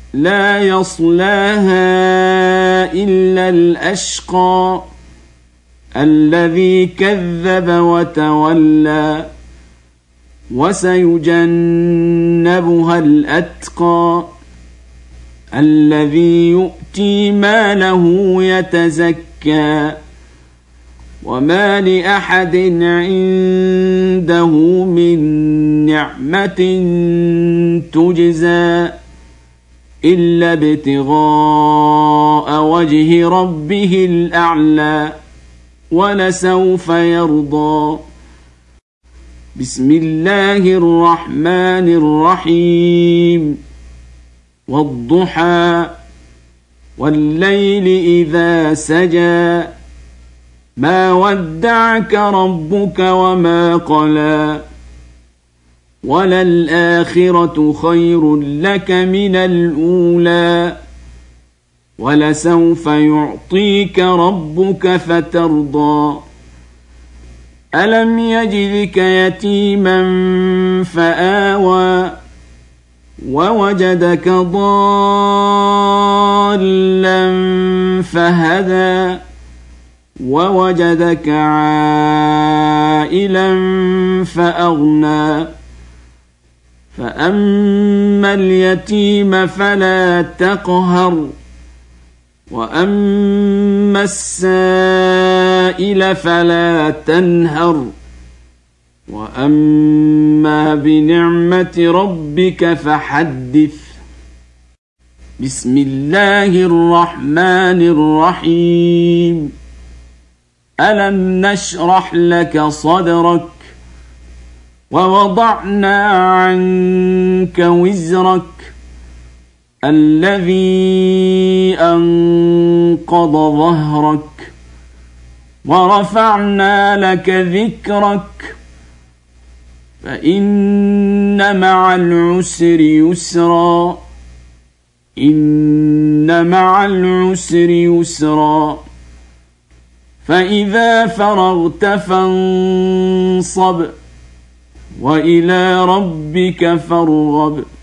لا يصلاها إلا الأشقى الذي كذب وتولى وسيجنبها الأتقى الذي يؤتي ماله يتزكى وما لأحد عنده من نعمة تجزى إلا ابتغاء وجه ربه الأعلى ولسوف يرضى. بسم الله الرحمن الرحيم والضحى والليل إذا سجى ما ودعك ربك وما قلى وللآخرة خير لك من الأولى ولسوف يعطيك ربك فترضى ألم يجدك يتيما فآوى ووجدك ضالا فهدى ووجدك عائلا فأغنى فأما اليتيم فلا تقهر وأما السائل فلا تنهر وأما بنعمة ربك فحدث. بسم الله الرحمن الرحيم ألم نشرح لك صدرك ووضعنا عنك وزرك الذي أنقض ظهرك ورفعنا لك ذكرك فإن مع العسر يسرا إن مع العسر يسرا فإذا فرغت فانصب وإلى ربك فارغب.